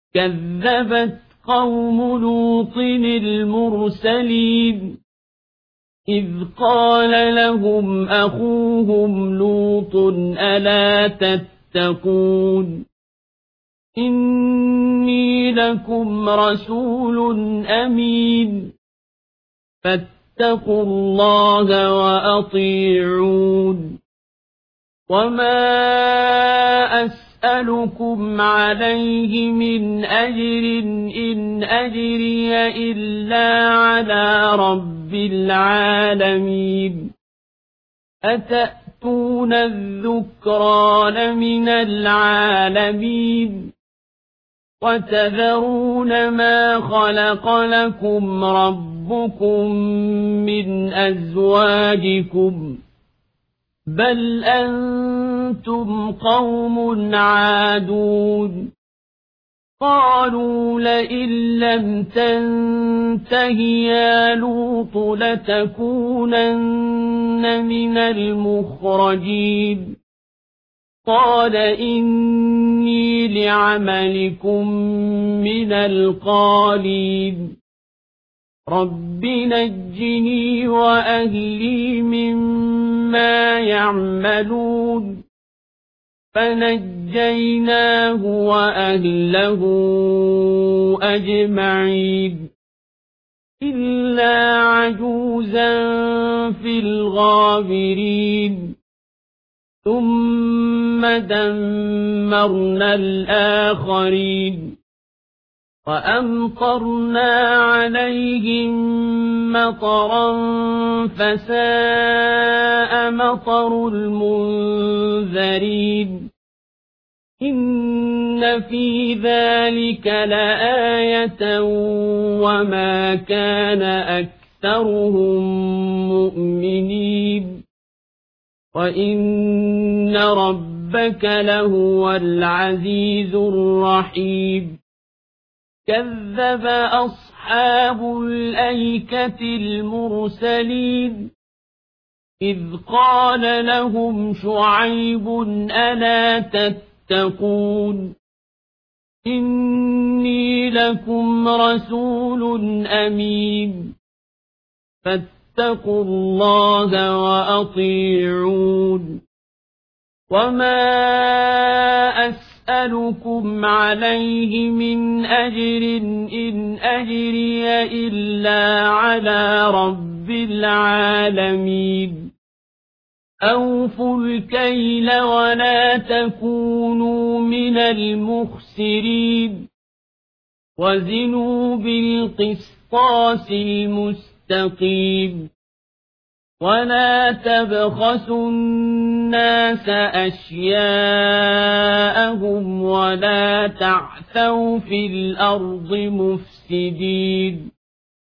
كذبت قوم لوط المرسلين إذ قال لهم أخوهم لوط ألا تتقون إني لكم رسول أمين فاتقوا الله وأطيعون وما أسألكم عليه من أجر إن أجري إلا على رب العالمين أتأتون الذكران من العالمين وتذرون ما خلق لكم ربكم من أزواجكم بل أنتم قوم عادون قالوا لئن لم تنته يا لوط لتكونن من المخرجين قال إني لعملكم من القالين رب نجني وأهلي مما يعملون فنجيناه وأهله أجمعين إلا عجوزا في الغابرين ثم دمرنا الآخرين وأمطرنا عليهم مطرا فساء مطر المنذرين إن في ذلك لآية وما كان أكثرهم مؤمنين وإن ربك لهو العزيز الرحيم كذب أصحاب الأيكة المرسلين إذ قال لهم شعيب ألا تتقون إني لكم رسول أمين فاتقوا الله وأطيعون وما أسألكم عليه من أجر إن أجري إلا على رب العالمين أوفوا الكيل ولا تكونوا من المخسرين وزنوا بالقسطاس المستقيم ولا تبخسوا الناس أشياءهم ولا تعثوا في الأرض مفسدين